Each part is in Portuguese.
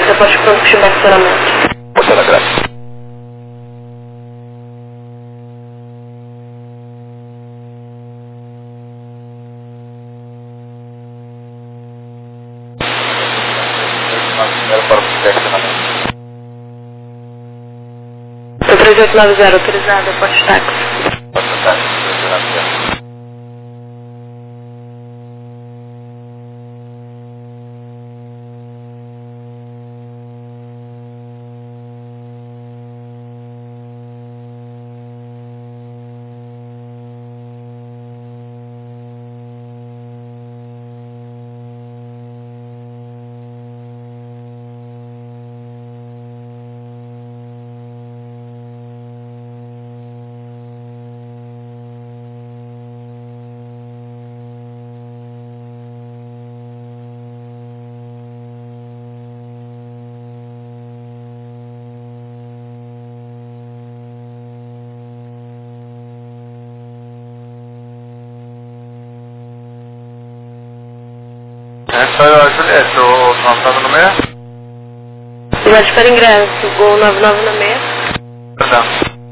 reporte pronto para chegar estacionamento. Você da graça. Seu 3890 autorizado, reporte táxi. Essa é a Juliette, o 996? Juliette para ingresso, Gol 9996. Perdão.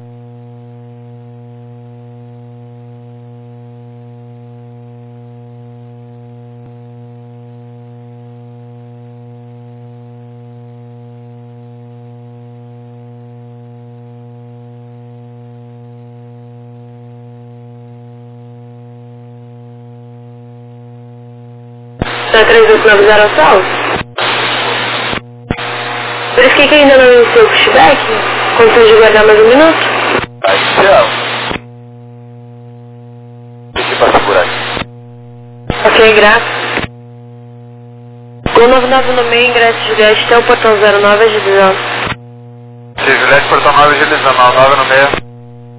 Seu 3890 assalto. Verifiquei que ainda não iniciou o pushback. Consigo aguardar mais um minuto? Tá inicial. Pedi pra segurar aqui. Ok, graças. Gol 9996, ingresso Juliette até o portão 09, agilizando. Se Juliette, portão 9, agilizando, 996.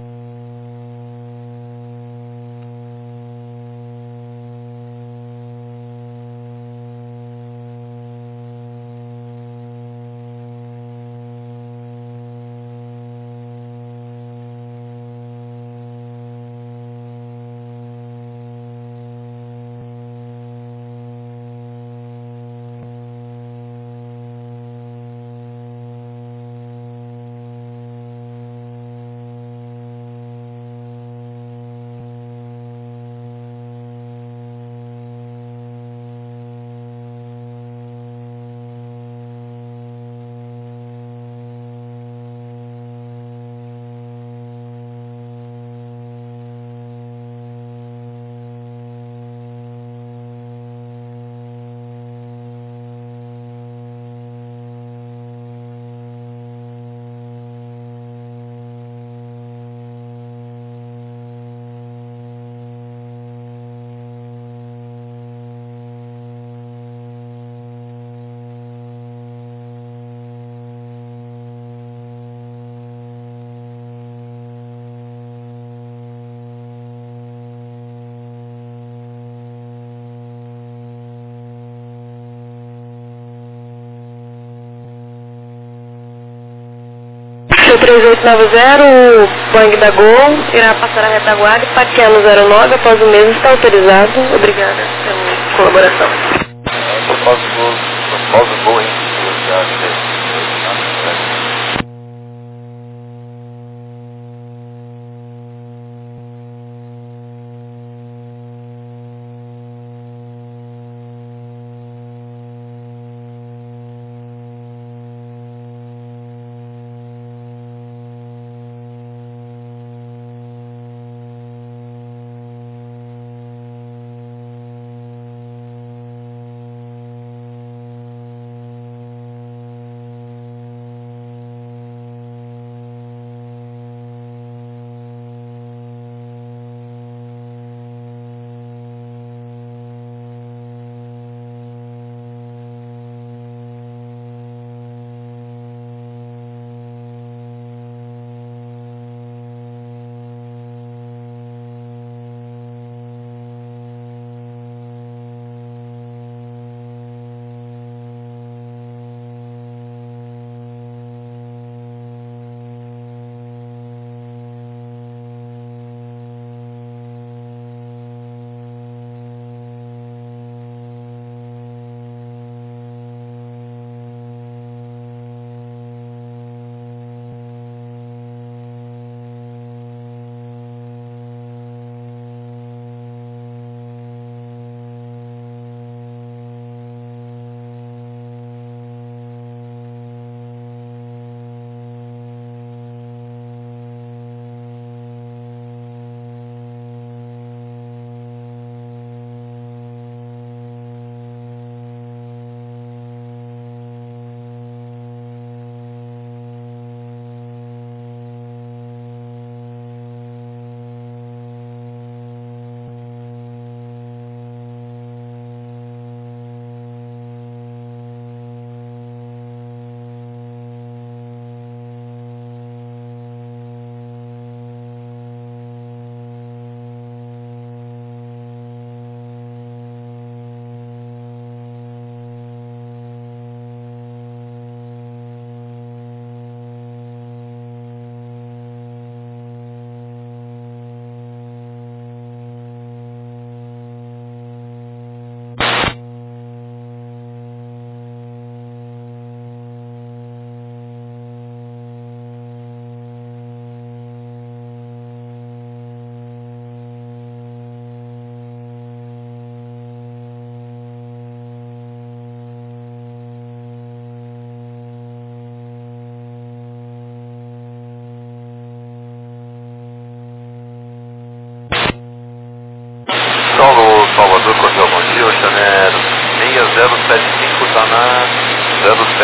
Seu 3890, o Boeing da Gol irá passar a retaguarda e parquear no 09 após o mesmo está autorizado. Obrigada pela colaboração. Propósito gol, hein?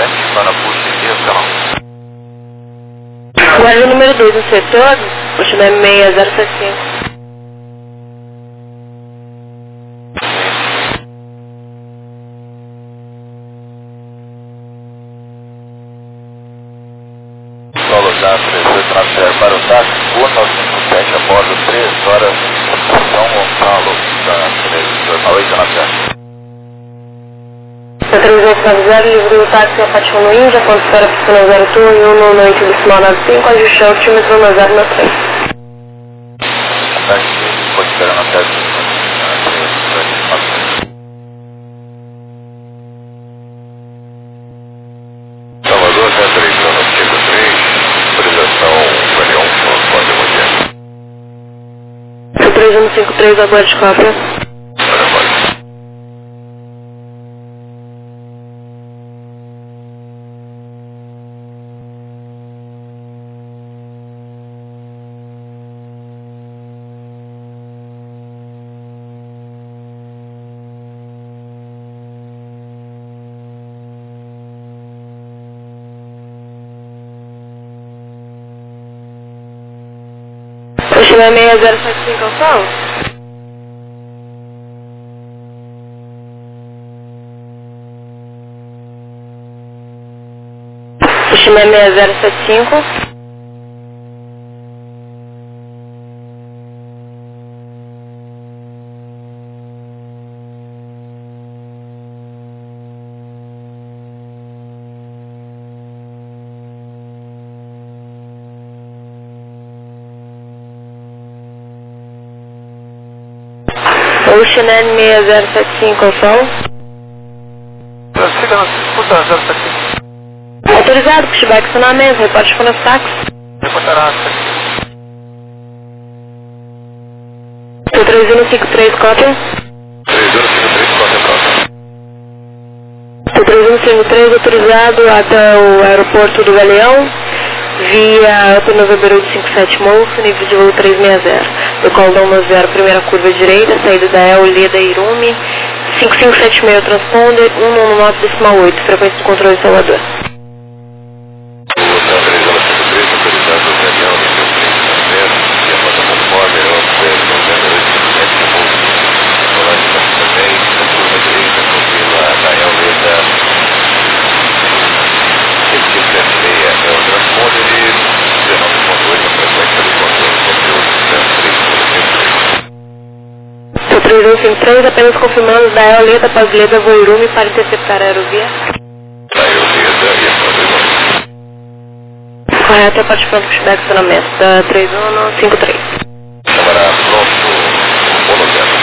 7, para puxa e escalão. Guarda número 2 no setor, puxa 6075. Solo já 38 para o táxi, 1957, a bordo 3 horas, São Gonçalo, da Jornal 897. 3890, livre do táxi a Paixão no Índia, ponto espera piscina 02 e 198 decimal 95, ajuste altímetro 1093. Táxi, pode esperar na testa. Salvador, 33153, autorização Valião, pode manter. 3153, aguarde cópia. Puxa 6075 ao sol. Puxa 6075. Ocean 6075 ao sol. Fica na disputa 075. Autorizado, pushback estacionamento, reporte com os táxis. Reportará 3153, cópia. 3153, cópia próxima. 3153, autorizado até o aeroporto do Galeão, via Upper November 857 Monço, nível de voo 360. Decola da 10, primeira curva direita, saída da El Leda Irume, 5576 transponder, 199 decimal 8, frequência do controle de Salvador. O 3153, apenas confirmamos da Eoleda para Leda Voirume para interceptar a aerovia. Correto, é participante do pushback estacionamento da 3153. Câmara pronto, monogama.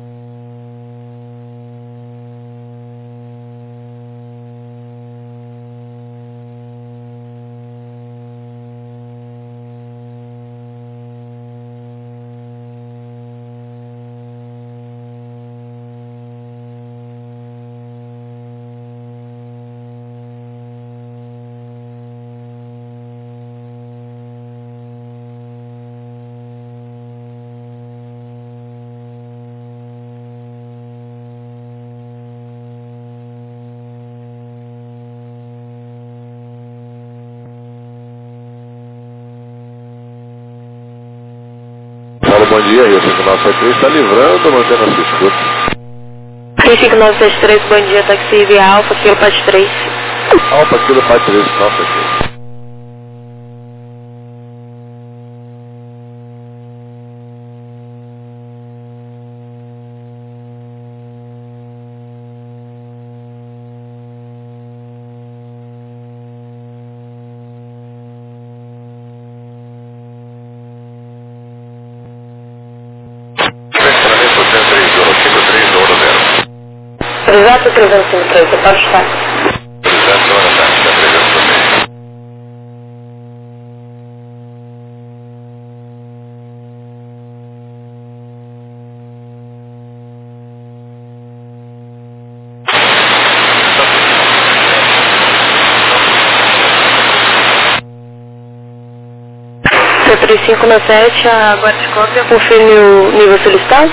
Bom dia, Rio 5973 está livrando, mantendo a sua escuta. 5973, bom dia, táxi via Alfa, Kilo Pat 3. Alfa, Kilo Pat 3, 973. Exato, 353, você pode estar. C3597, a guarda-cópia, confirme o nível solicitado.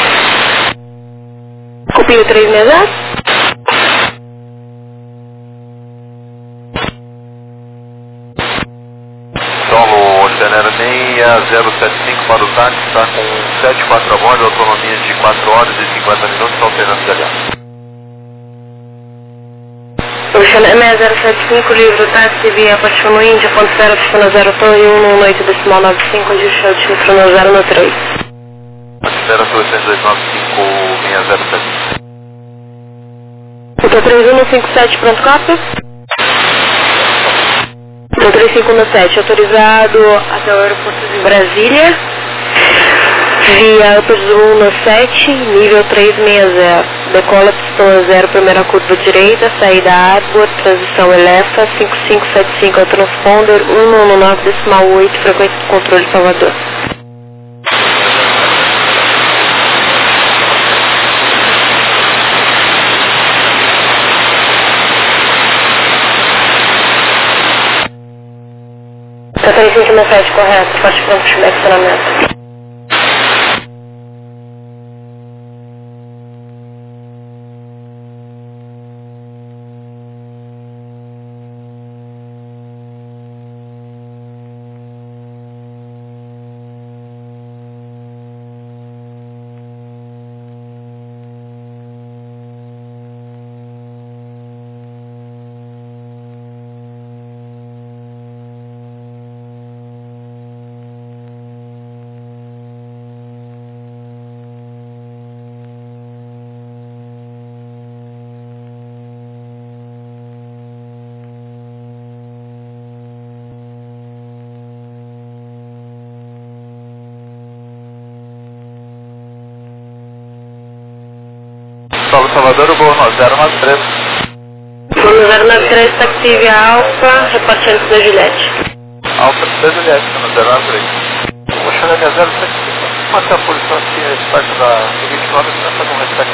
Copio 360. Acelera 6075 para o táxi, está com 74 a bordo, autonomia de 4 horas e 50 minutos, São Fernando de Aliança. Ocean 6075, livre táxi via Paixão Índia, ponto 0, pistona 0, torre 118,95, ajuste altímetro no 013. Acelera 8295607. Hotel 3157, pronto, cópia? Hotel 3517, autorizado até o aeroporto de Brasília, via Upper 117, nível 360. Decola pistona 0, primeira curva direita, saída Arbor, transição Elefa, 5575 ao transponder, 119,8, frequência de controle Salvador. Tá 3517, correto, pode pronto, pushback, estacionamento. Salvador, o voo 093. Voo 093, taxi via Alfa, reporte antes da Juliette. Alfa da Juliette, no 093. Vou chegar a 075. Manter a posição aqui, perto da 29, para fazer um respeito.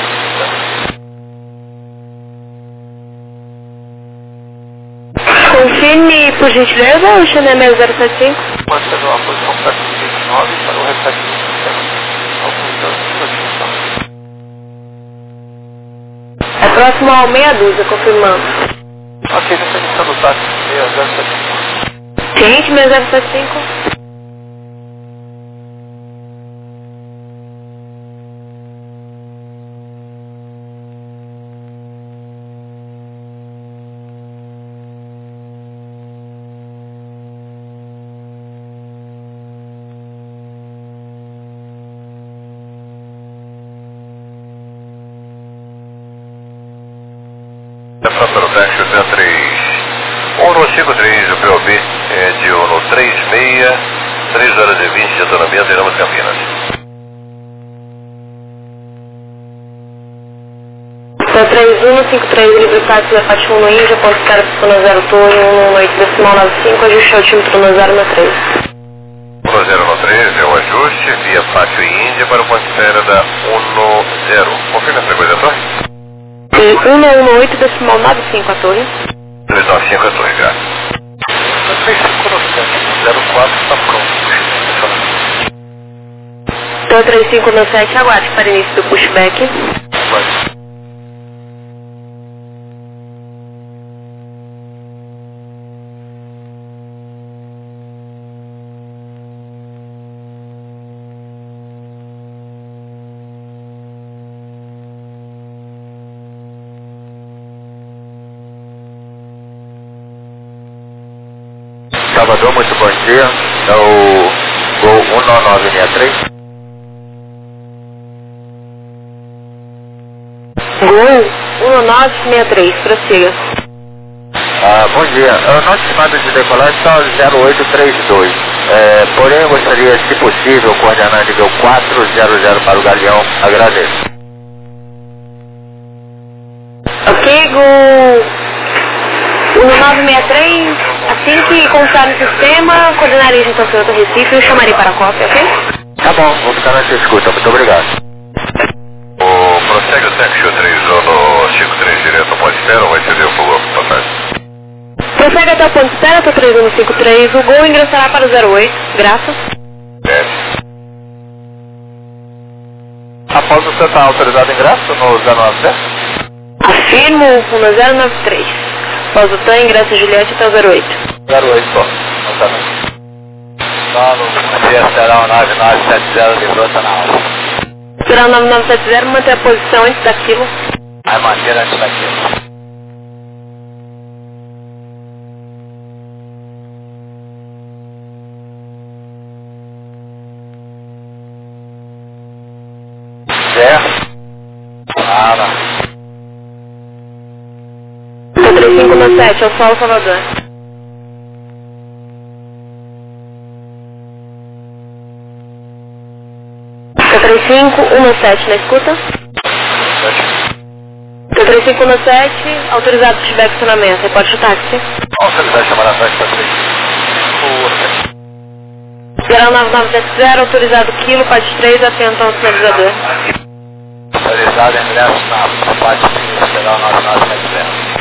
Confirme, por gentileza, o Chanel 6075. Manter a posição perto do 29 para o respeito do sistema. É próximo ao meia dúzia, confirmando. Ok, já está iniciando o táxi 6075. Cliente 6075. Para o táxi 83. 153, o POB é de 136, 3 horas e 20 de autonomia, viramos Campinas. Hotel 3153, livre táxi da Paixão no Índia, ponto 0, pistona 0, torre 118,95, ajuste altímetro no 013. 1013 é o ajuste via Pátio e Índia para o ponto espera da 10. Confirma a frequência da torre? 118,95 a torre. 395 a torre, graças. 3597, 04 está pronto. Hotel 3597, aguarde para início do pushback. Vai. Salvador, muito bom dia. É o Gol 19963. Gol 1963, prossiga. Bom dia. O nosso estimado de decolagem está 0832. Porém, eu gostaria, se possível, coordenar nível 400 para o Galeão. Agradeço. Ok, Gol 1963, assim que constar no sistema, coordenarei junto ao seu outro Recife e o chamarei para a cópia, ok? Tá bom, vou ficar nessa escuta. Muito obrigado. Prossegue o taxi 3153 direto ao ponto espera ou vai ceder o fogo para trás? Prossegue até o ponto espera, até 3153, o Gol ingressará para o 08, graças. Após você estar autorizado em ingresso no 097? Afirmo no 093. Após o TAM, ingresso Juliette até o 08. 08 só. Não tá não. Solo, bom dia, Serão 9970, livrou, tá na hora. Serão 9970, manter a posição antes daquilo. Vai manter antes daquilo. Certo? Fala. 3517, é o Sol Salvador. 3517, na escuta? 3517, autorizado se tiver questionamento. Reporte o táxi. Autorizado chamar a taxa para 3. Geral 9970, autorizado quilo, parte 3, atento ao sinalizador. Autorizado ingresso na parte 5, geral 9970.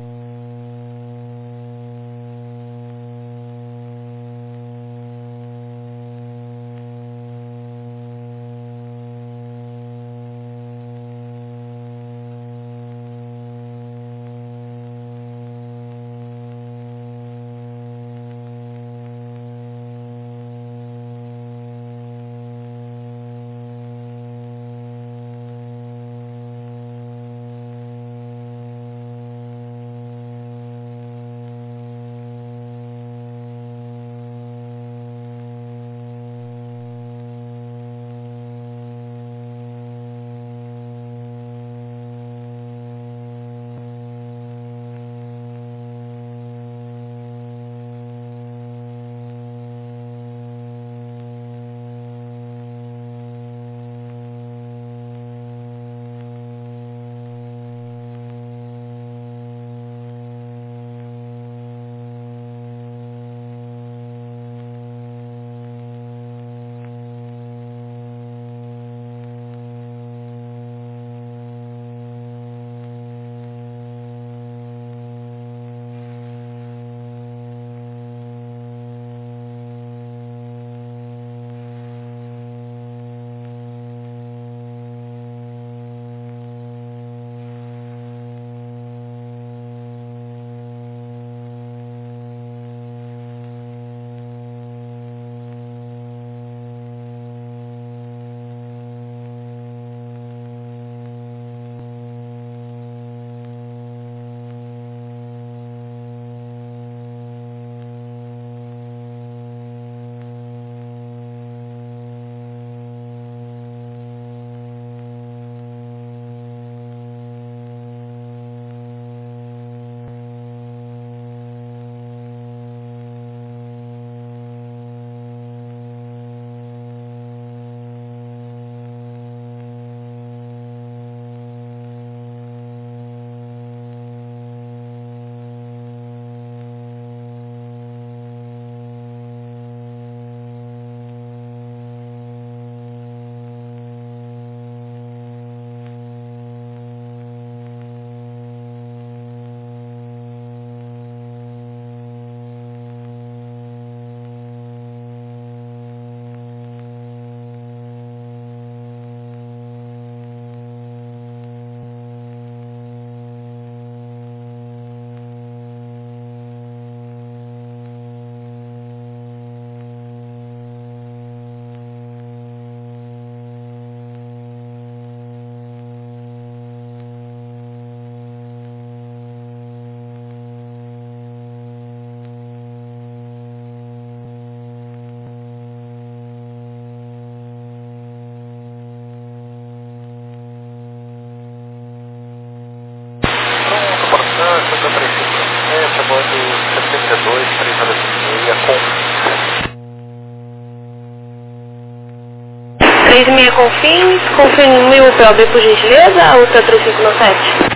Confirme o PLB por gentileza, ou tá 3597?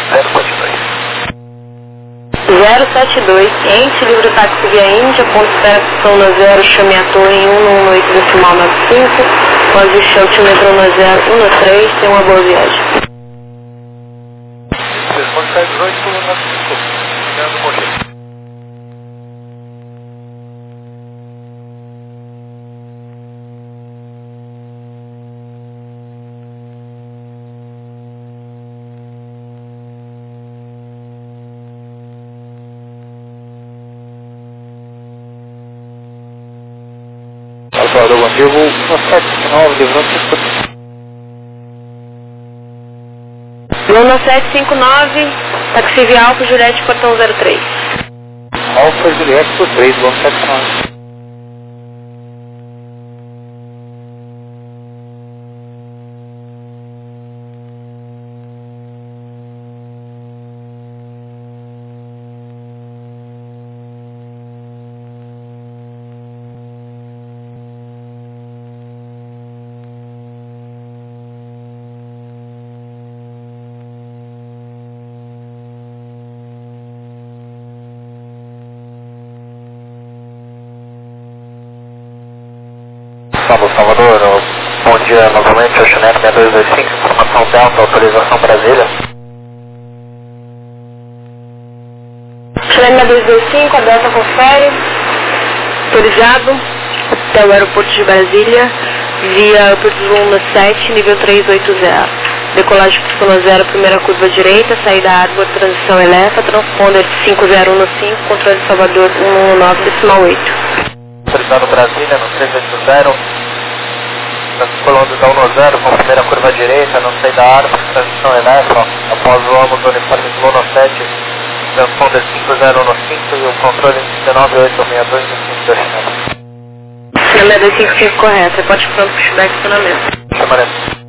072, ciente, livre táxi via Índia, ponto espera São na 0, chame a torre em 118 decimal 95, pode chute metrô na 013, tem uma boa viagem. Vocês podem sair 18 por 95, não morrer. Fogo Antigo 1759, livrando 1759, táxi via Alfa Juliette, portão 03. Alfa Juliette por 3, 1759. Salvador, bom dia novamente, Oceaneco 6225, informação Delta, autorização Brasília. Oceaneco 6225, a Delta confere, autorizado até o aeroporto de Brasília, via aeroporto 117, nível 380. Decolagem por 0, primeira curva direita, saída Arbor, transição Elefa, transponder 5015, controle de Salvador 119,8. Autorizado Brasília no 380. Colando da 10 com primeira curva direita, não sei da árvore, transição Elefa, após o âmbito do uniforme de Luno 7, transponder 5015 e o controle 19862 no 5 da China. Chama 255 correto, repórter pronto para pushback estacionamento. Chamaré.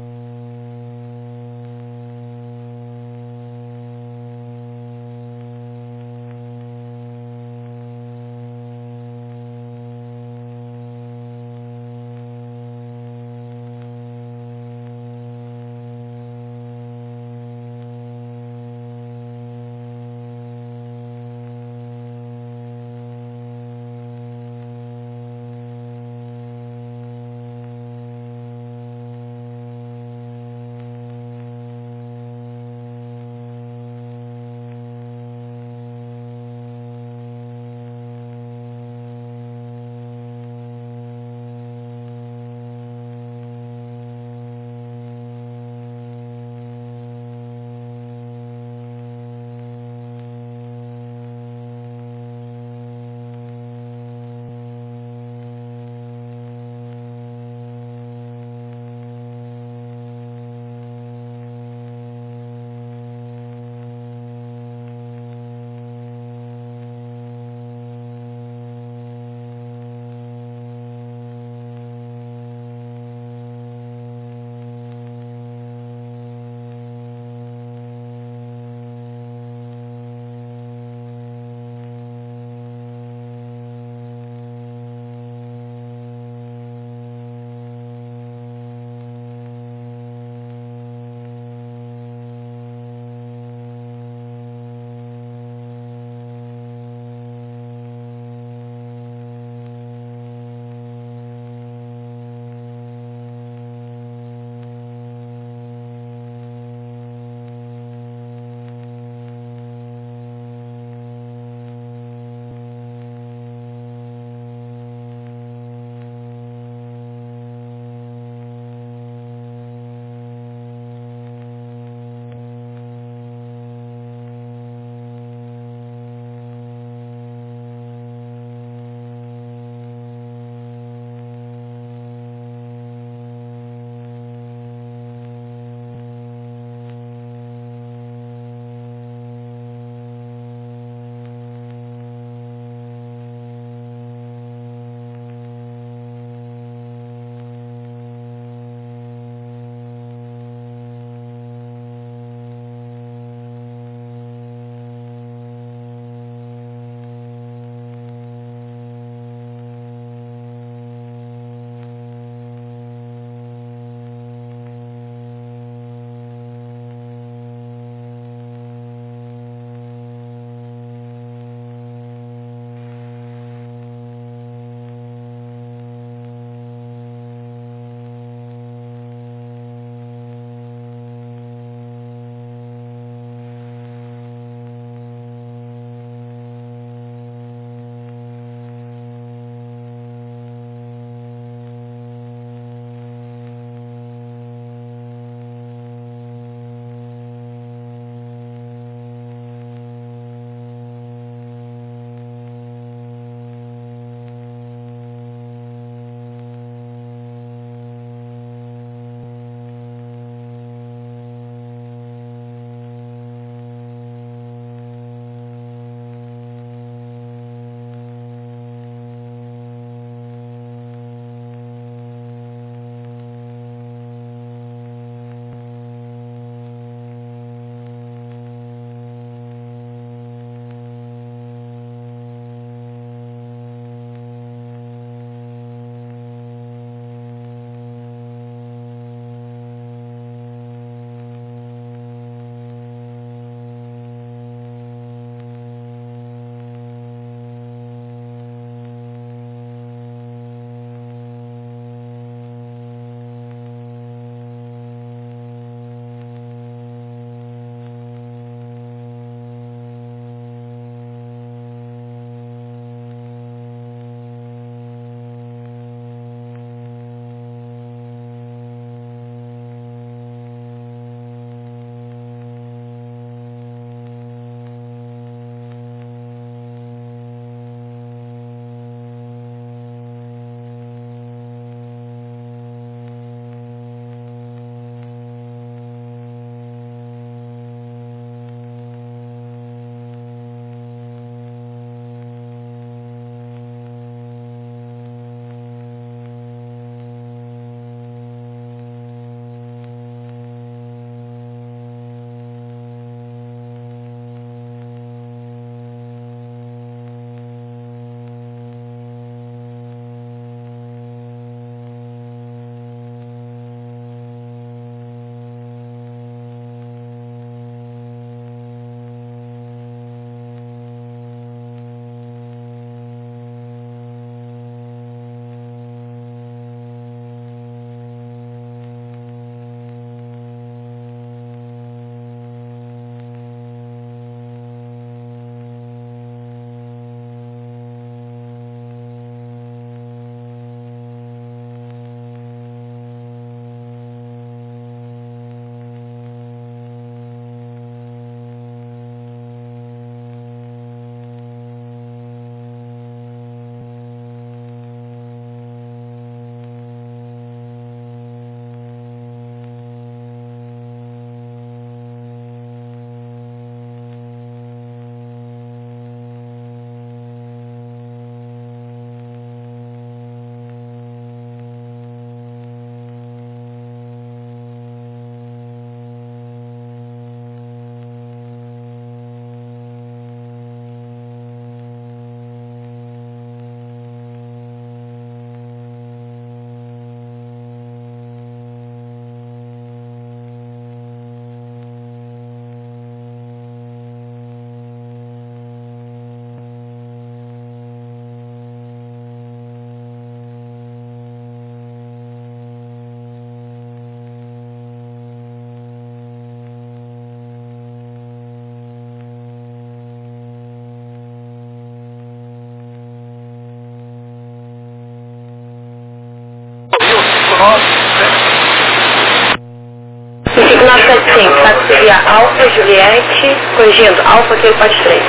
Sim, táxi via Alfa Juliette, corrigindo, Alfa Kilo 3.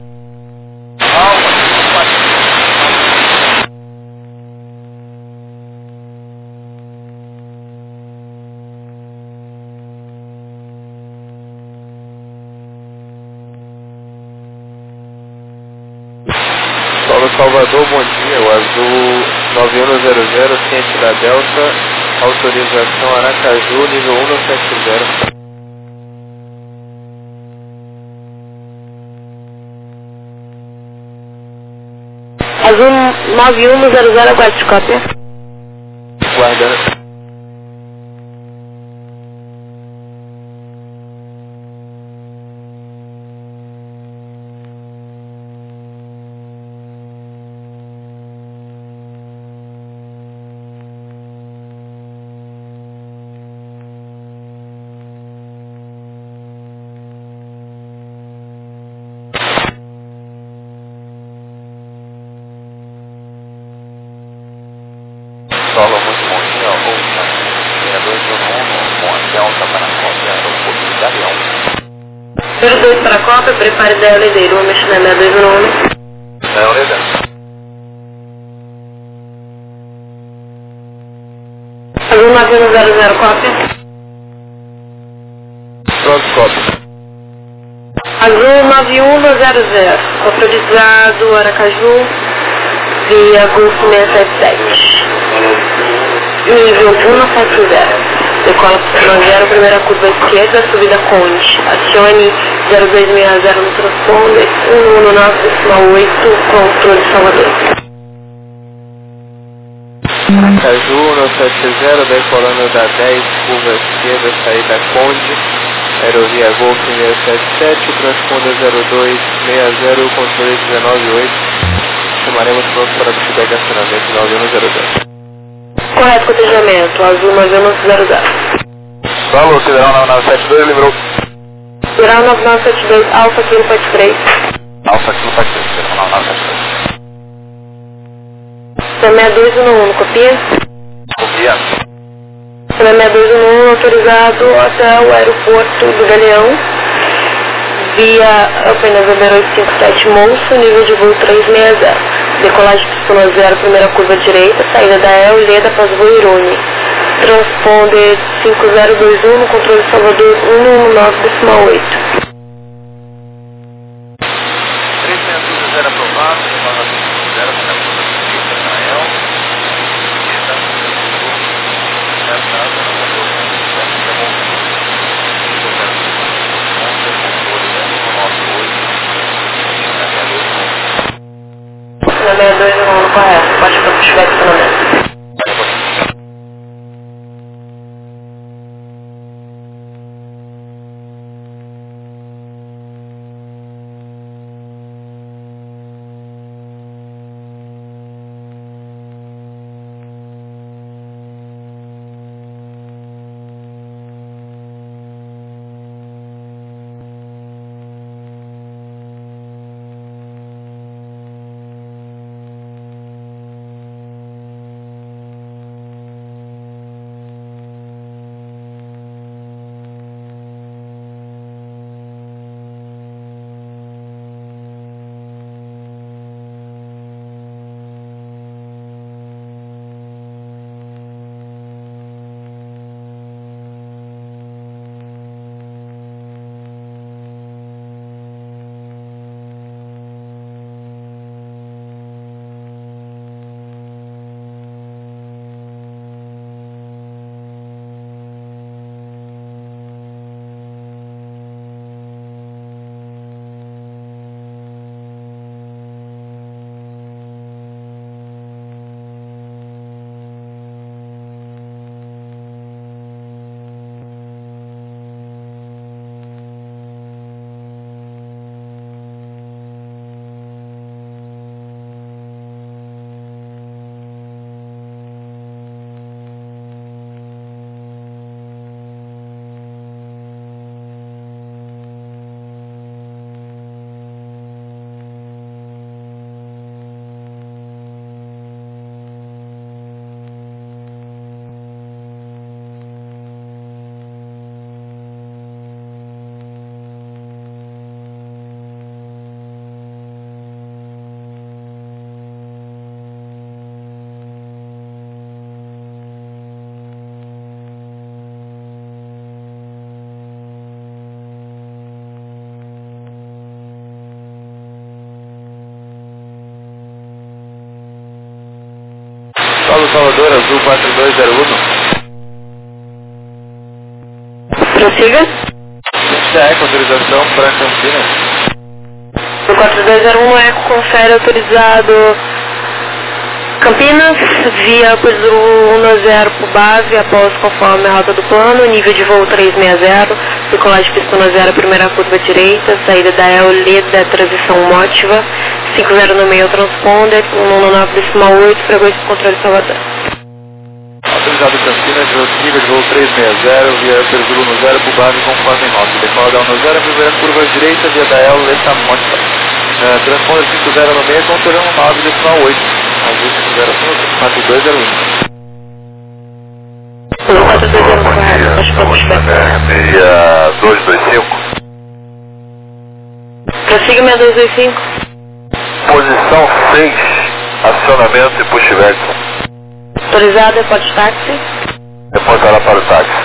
Solo Salvador, bom dia, o azul 9100, ciente da Delta, autorização Aracaju, nível 170. Azul 9100, aguarde cópia. Guardando. Solo, muito bom dia, Bolsa 6211, com a Delta para a cópia aeroporto do Galeão. 02 para a cópia, prepare da LD, uma mexida 6211. É, Orelha. Azul 9100, cópia. Pronto, cópia. Azul 9100, autorizado Aracaju, via Golfo 677. Nível 170. Decola para 0, primeira curva esquerda, subida Conde. Acione 0260 no transponder, 119,8, controle Salvador. Aracaju 170, decolando da 10, curva esquerda, saída Conde. Aerovia Golf 677, transponder 0260, controle 198. Chamaremos pronto para feedback acionamento 9100. Correto cotejamento, azul 9100. Falou, Federal 9972, lembrou. Federal 9972, Alfa Kilo 3. Alfa Kilo 3, Federal 9972. Também 6211, copia? Copia. Também 6211, autorizado até o aeroporto do Galeão, via apenas 0857 Monstro, nível de voo 360. Decolagem pistona 0, primeira curva direita, saída da El, Leda, Paz-Voo Irune. Transponder 5021, no controle Salvador 119,8. 360 aprovado, levando a 50, primeira curva direita na El, Leda, Na 6211, correto, pode continuar estacionamento. Salvador, Azul 4201. Prossiga. Eco, autorização para Campinas. Do 4201 Eco, confere autorizado Campinas, via Cruzul 10 para o base, após conforme a rota do plano, nível de voo 360, decolagem pista 10, primeira curva direita, saída da Eoleda, transição Mótiva, 50 no meio transponder, 199,8, frequência de controle Salvador. Autorizado Campinas, nível de voo 360, via Cruzul 10 para o base, conforme rota, decola da 10, primeira curva direita, via da Eoleda, Mótiva. Transponder 50 no meio, controle 199,8. Azul 505-4201. O 4201 correto, acho que pode 6225. Prossiga 6225. Posição 6, acionamento e push vert. Autorizado, repórte táxi. Reportará para o táxi.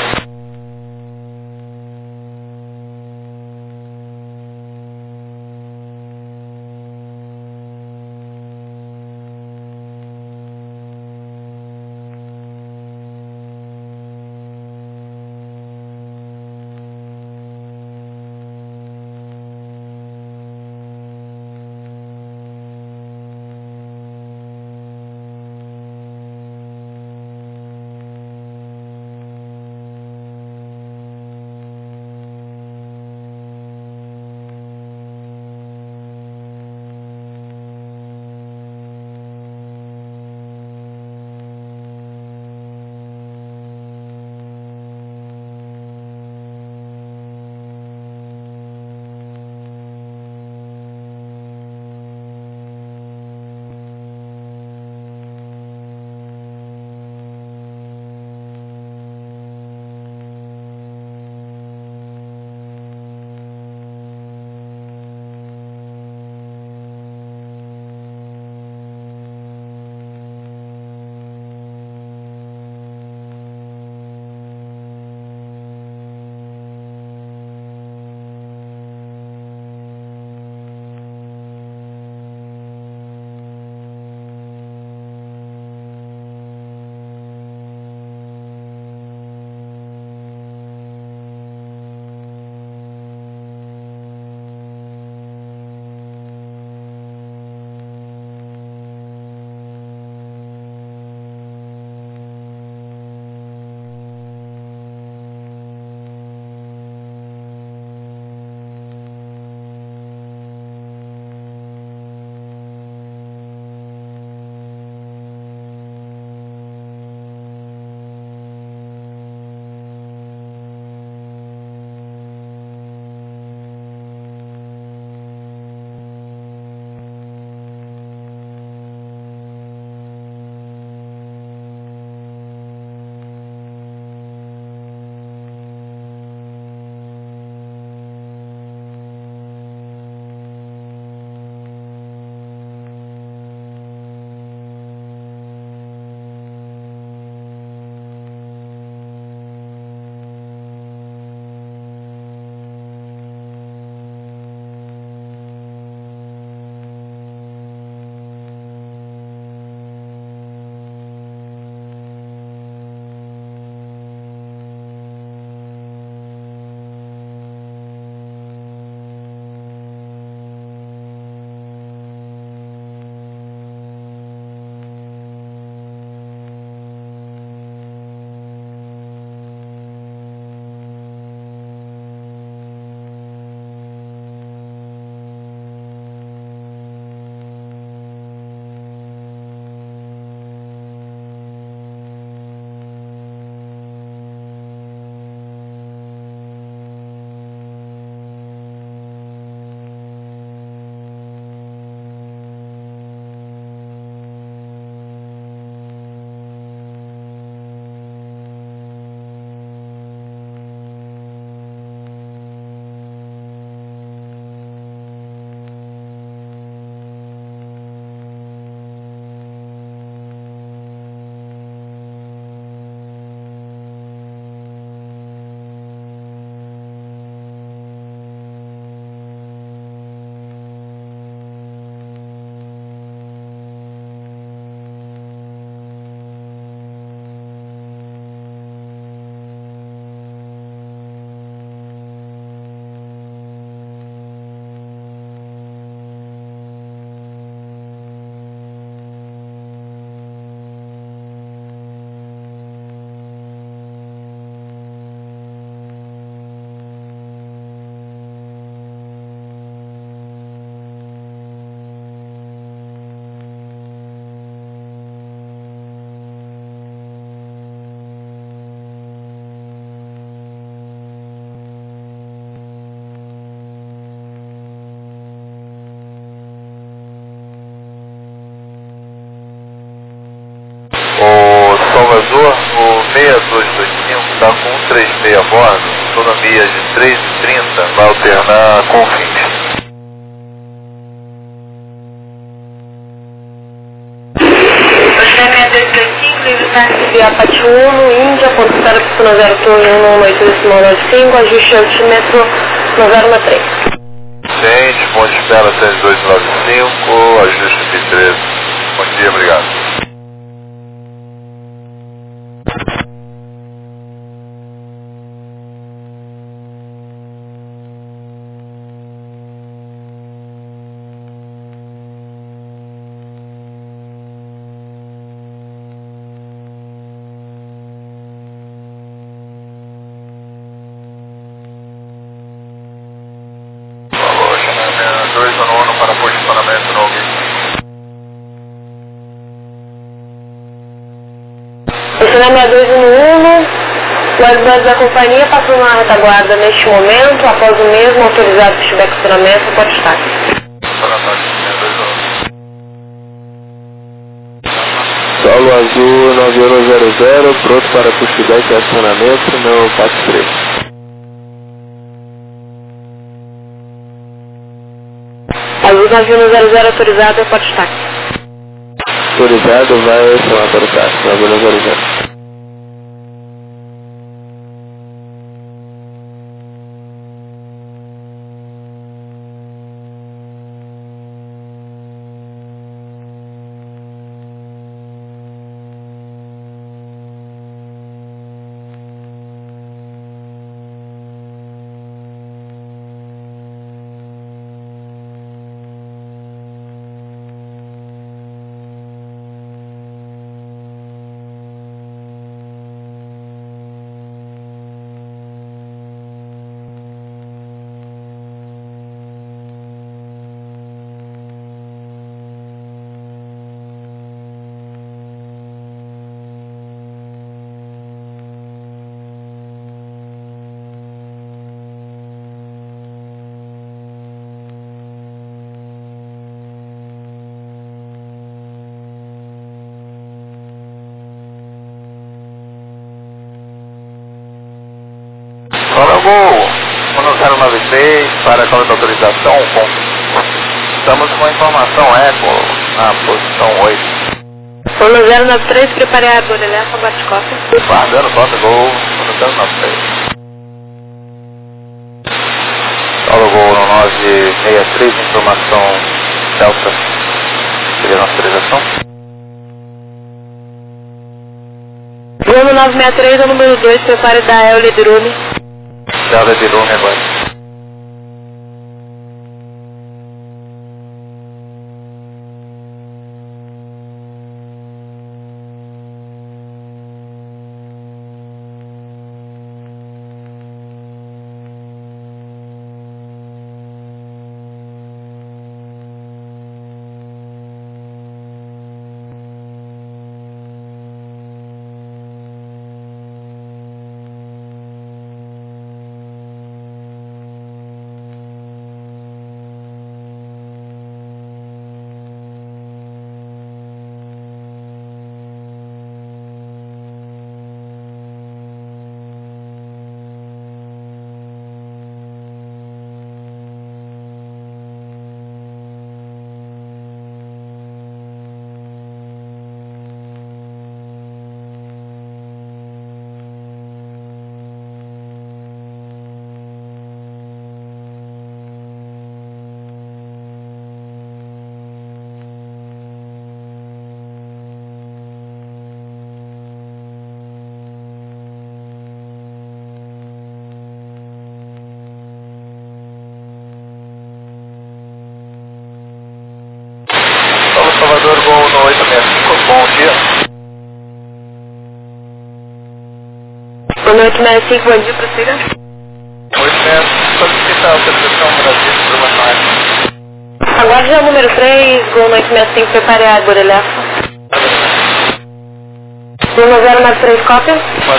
Salvador, o 6225 está com 136 a bordo, autonomia de 3,30, vai alternar com fins. Via Pati 1, Índia, ponto para pista 0 turno 18295, ajuste altímetro 9063. Gente, ponto de espera 3295, ajuste B13. Bom dia, obrigado. Para posicionamento no alguém. Posicionamento 6211, o ajudante da companhia passou na retaguarda neste momento, após o mesmo autorizado se estiver questionamento, pode estar. Solo Azul 9100, pronto para pushback e acionamento no PAT 3. Azul 9100 autorizado, pode estar. Autorizado, vai chamar para o táxi, 9100. Gol 1096 para a câmera de autorização, estamos com a informação eco na posição 8. 1093, prepare a borelefa, bate cópia. Guardando cópia, Gol 1093. Solo Gol 963, informação Delta, seria a nossa autorização. Gol 963, o número 2, prepare da Euler Birume. Delta Birume agora. Salvador, Gol no 865, bom dia. No 865, bom dia, prossiga. 865, solicitar a autorização Brasil para Aguarde já o número 3, Gol no 865, prepare a borelefa. Gol no 093, cópia.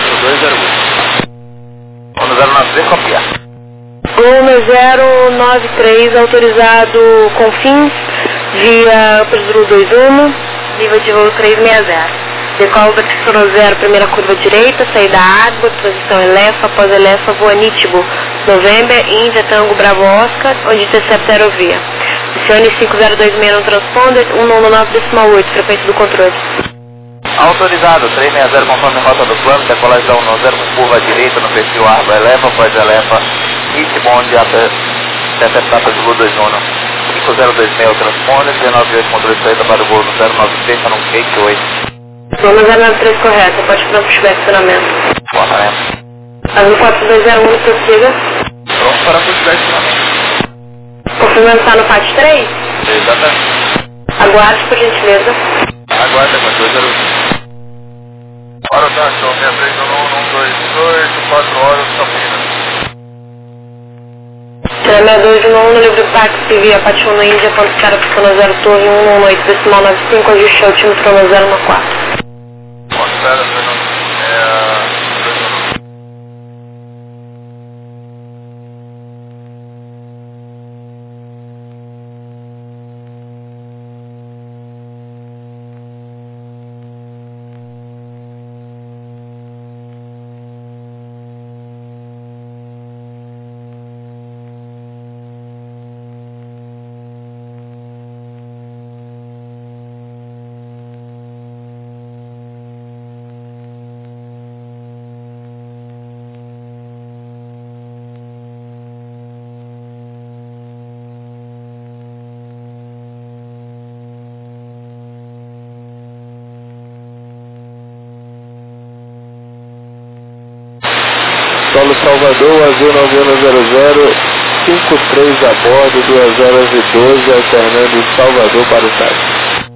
4208. 1093, copiar. Gol no 093, autorizado com fins, via Pedro 21, nível de voo 360. Decola da pista 0, primeira curva direita, saída Água, transição Elefa, após Elefa, voa Nítibo, November, Índia, Tango, Bravo, Oscar, onde intercepta aerovia. Acione 5026 no transponder, 199,8, frequência do controle. Autorizado, 360 conforme rota do plano, decolagem da 190 com curva à direita no perfil Água, Elefa, após Elefa, Nítibo, onde intercepta Zulu 21. 5026 transponder, 398 controle de saída para o voo no 093, está no gate 8. Vamos 093 correta, pode pronto para estacionamento. Correto. Azul 4201, prossiga. Pronto para puxar estacionamento. Confirmando está no PAT 3? Exatamente. Aguarde, por gentileza. Aguarda, 4201. Hora da ação, 631122, 4 horas, Campinas. 6211 no livro táxi via Patiuna Índia, ponto cara piscina 0 torre 118, decimal 95, ajuste altímetro 014. Espera, Solo Salvador, Azul 9100, 53 a bordo, 2 horas e 12, alternando Salvador para o táxi.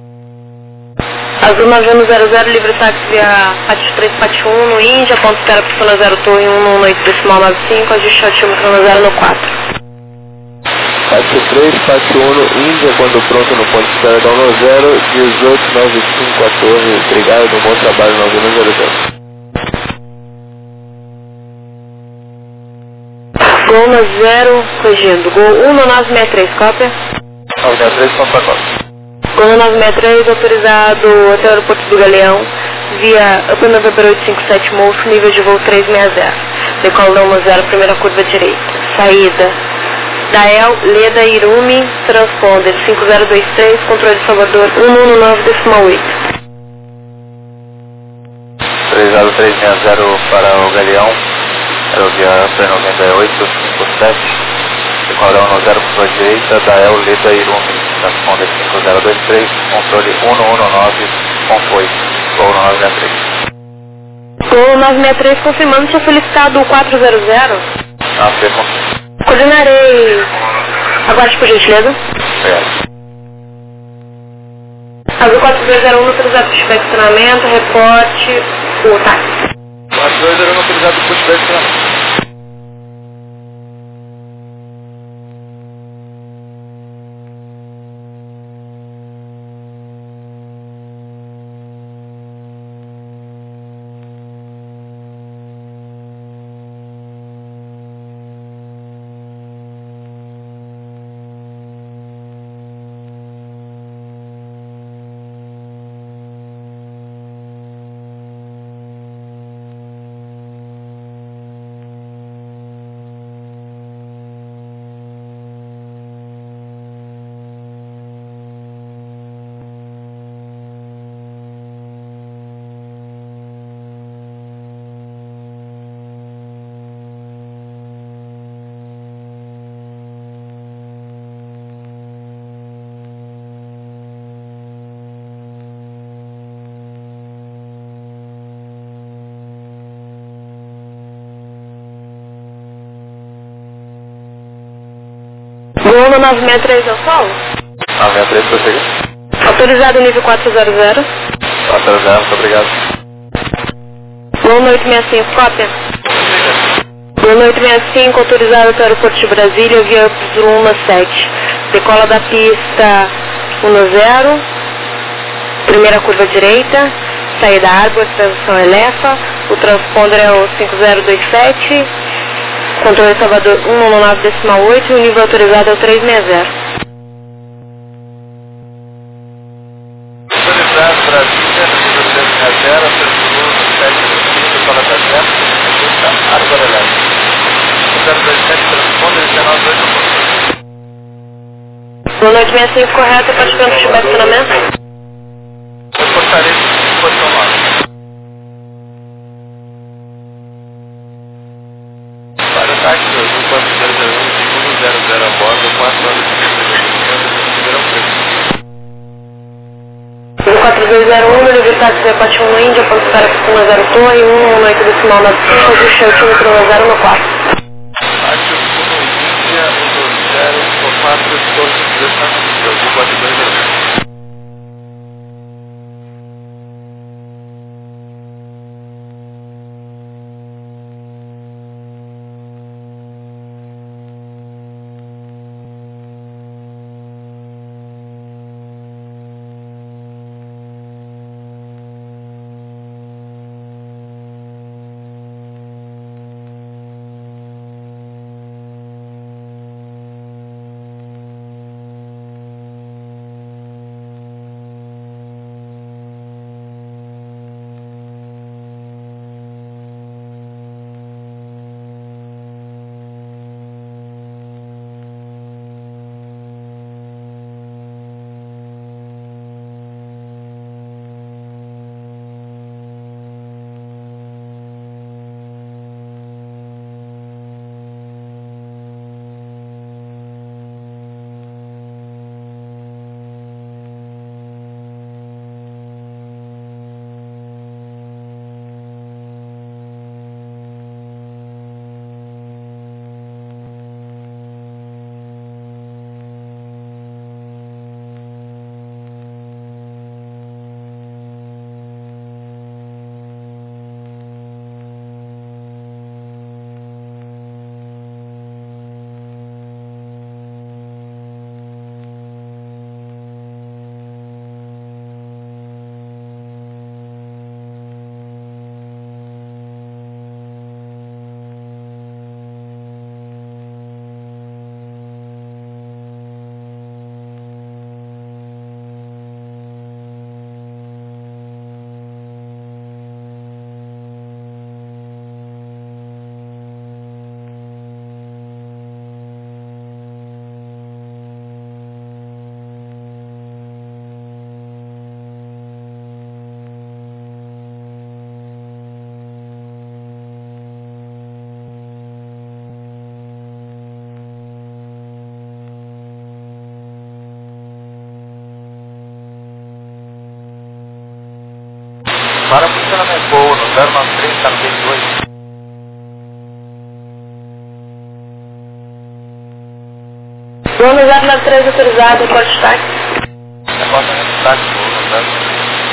Azul 9100, livre táxi via Pátio 3, Pátio 1 no Índia, ponto cara piscina 0 torre 118, decimal 95, ajuste altímetro 014. Pátio 3, Pátio 1 no Índia, quando pronto no ponto de espera da 10, 1895 a torre, obrigado, bom trabalho 9100. Gol 0, corrigindo. Gol 1963, cópia. 963, ponto para cópia. Gol 1963, autorizado até o aeroporto do Galeão, via Upper November 857 Moço, nível de voo 360. Decola da 10, primeira curva direita. Saída. Dael, Leda, Irumi, transponder 5023, controle de Salvador 119,8. 30360 para o Galeão. Aerovia Upper November 857, decolar 10 curva direita, Dael, Leda, Irumi, transponder 5023, controle 119,8, Gol 963. Gol 963, confirmando, tinha solicitado o 400. Afirmo. Coordenarei. Aguarde, por gentileza. Certo. Azul 4201, autorizado para estacionamento, reporte o táxi. 4201 autorizado para estacionamento. Gol 963 ao solo. 963, prosseguir. Autorizado nível 400. 400, muito obrigado. Gol 865, cópia. Gol 865, autorizado até o aeroporto de Brasília, via 117. Decola da pista 10, primeira curva direita, saída Água, transição Elefa, o transponder é o 5027, controle Salvador 119,8 e o nível autorizado é o 360. Autorizado, Brasília, 65 correto, pode pronto de estacionamento. Reportaria de posição 9. Para o táxi 2400 a bordo, 4 horas de Ribeirão Preto. 4201, número táxi reporte 1 Índia, ponto para 10 torre, 118 decimal 95, ajuste altímetro 10 no quarto. Táxi 1 Índia, 120, 4 torre 17, 4201. Para funcionamento voo no 093, está no gate 2. Voo no 093 autorizado, pode táxi. Reportamento de táxi voo no 093.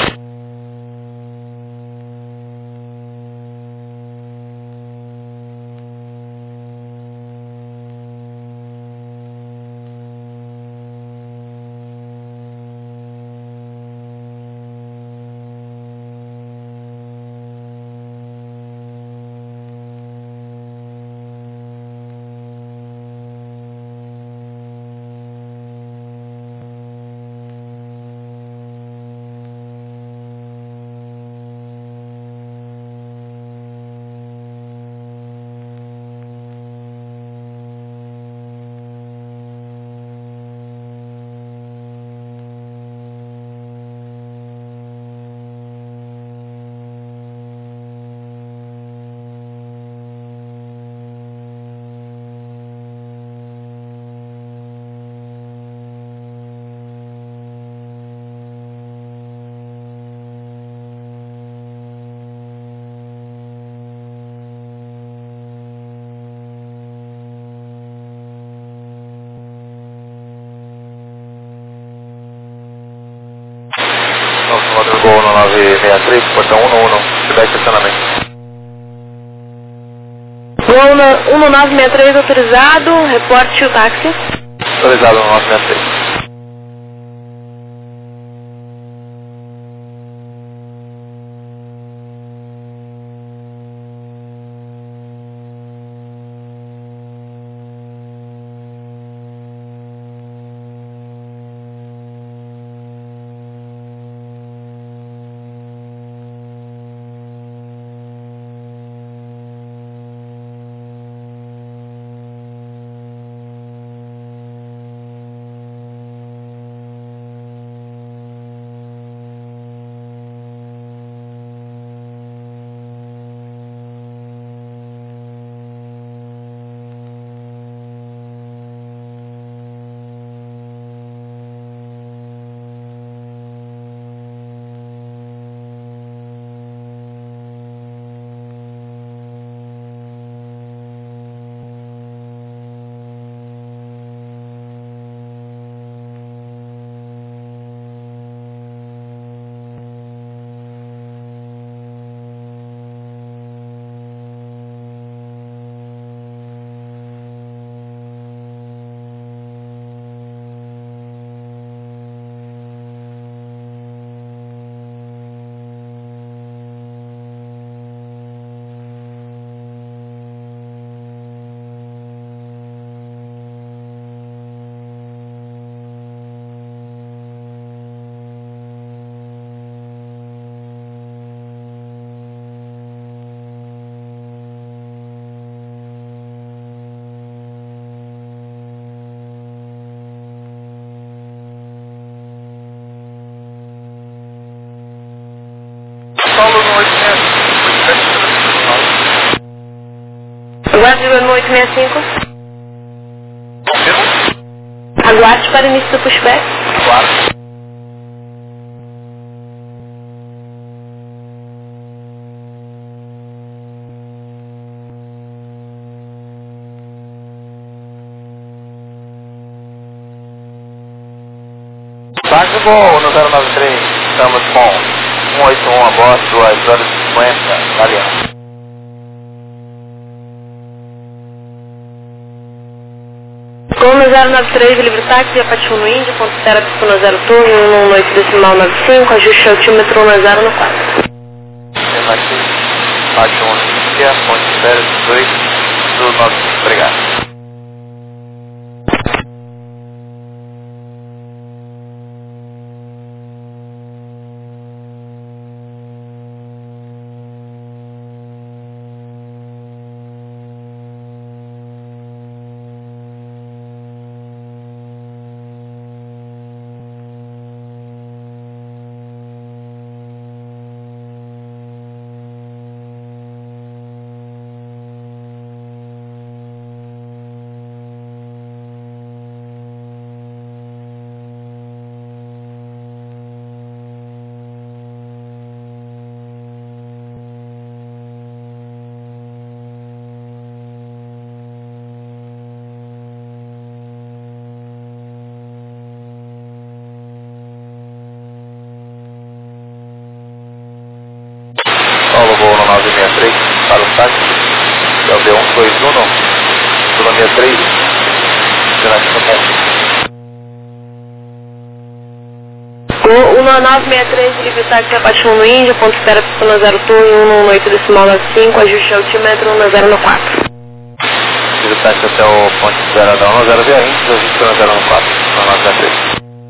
Salvador Gol no 963, portão 111, cidade de estacionamento. Voo no 1963 autorizado, reporte o táxi. Autorizado no 963. Aguarde 865. Confirma? Aguarde para início do pushback. Claro. Táxi Gol no 093, estamos com 181 a bordo, 2 horas e 50, Galeão. Gol no 093, livre táxi, Apache 1 no Índia, ponto espera pista no 0 turno, 18 decimal 95, ajuste altímetro 10 no 4. Aqui, Apache 1 no Índia, ponto espera 18 do 95, obrigado. Paulo Gol no 963 para o táxi, é o B121, Sula 63, Sinaliza ponto. Gol 1963, livre táxi, Apache 1 no Índia, ponto espera pista no 0 turno, 18 decimal 95, ajuste altímetro 10 no 4. Livre táxi até o ponto espera da 10 via índice, ajuste no 0 no 4, no 963.